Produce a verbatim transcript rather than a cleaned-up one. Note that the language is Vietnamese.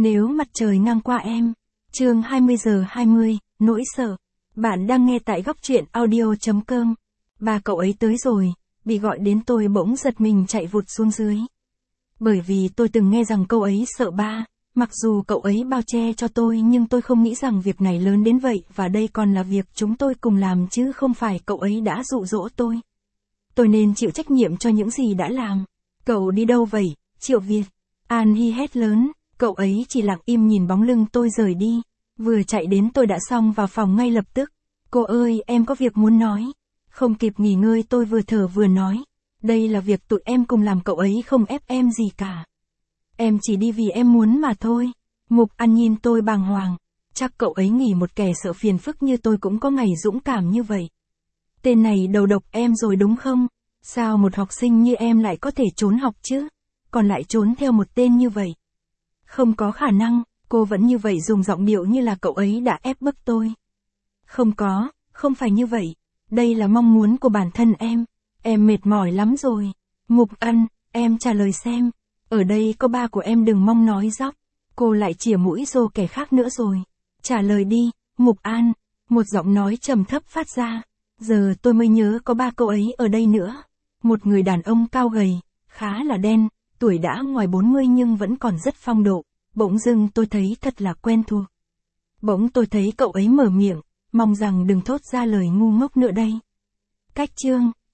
Nếu mặt trời ngang qua em. Chương hai mươi giờ hai mươi, nỗi sợ. Bạn đang nghe tại góc truyện audio chấm com. Ba cậu ấy tới rồi, bị gọi đến tôi bỗng giật mình chạy vụt xuống dưới. Bởi vì tôi từng nghe rằng cậu ấy sợ ba, mặc dù cậu ấy bao che cho tôi nhưng tôi không nghĩ rằng việc này lớn đến vậy và đây còn là việc chúng tôi cùng làm chứ không phải cậu ấy đã dụ dỗ tôi. Tôi nên chịu trách nhiệm cho những gì đã làm. Cậu đi đâu vậy, Triệu Việt? An Hi hét lớn, cậu ấy chỉ lặng im nhìn bóng lưng tôi rời đi. Vừa chạy đến tôi đã xông vào phòng ngay lập tức. Cô ơi, em có việc muốn nói. Không kịp nghỉ ngơi tôi vừa thở vừa nói. Đây là việc tụi em cùng làm, cậu ấy không ép em gì cả. Em chỉ đi vì em muốn mà thôi. Mục An nhìn tôi bàng hoàng. Chắc cậu ấy nghĩ một kẻ sợ phiền phức như tôi cũng có ngày dũng cảm như vậy. Tên này đầu độc em rồi đúng không? Sao một học sinh như em lại có thể trốn học chứ? Còn lại trốn theo một tên như vậy. Không có khả năng, cô vẫn như vậy dùng giọng điệu như là cậu ấy đã ép bức tôi. Không có, không phải như vậy. Đây là mong muốn của bản thân em. Em mệt mỏi lắm rồi. Mục Ân, em trả lời xem. Ở đây có ba của em, đừng mong nói dóc. Cô lại chìa mũi rô kẻ khác nữa rồi. Trả lời đi, Mục An. Một giọng nói trầm thấp phát ra. Giờ tôi mới nhớ có ba cậu ấy ở đây nữa. Một người đàn ông cao gầy, khá là đen, tuổi đã ngoài bốn mươi nhưng vẫn còn rất phong độ. Bỗng dưng tôi thấy thật là quen thuộc. Bỗng tôi thấy cậu ấy mở miệng, mong rằng đừng thốt ra lời ngu ngốc nữa đây. Cách chương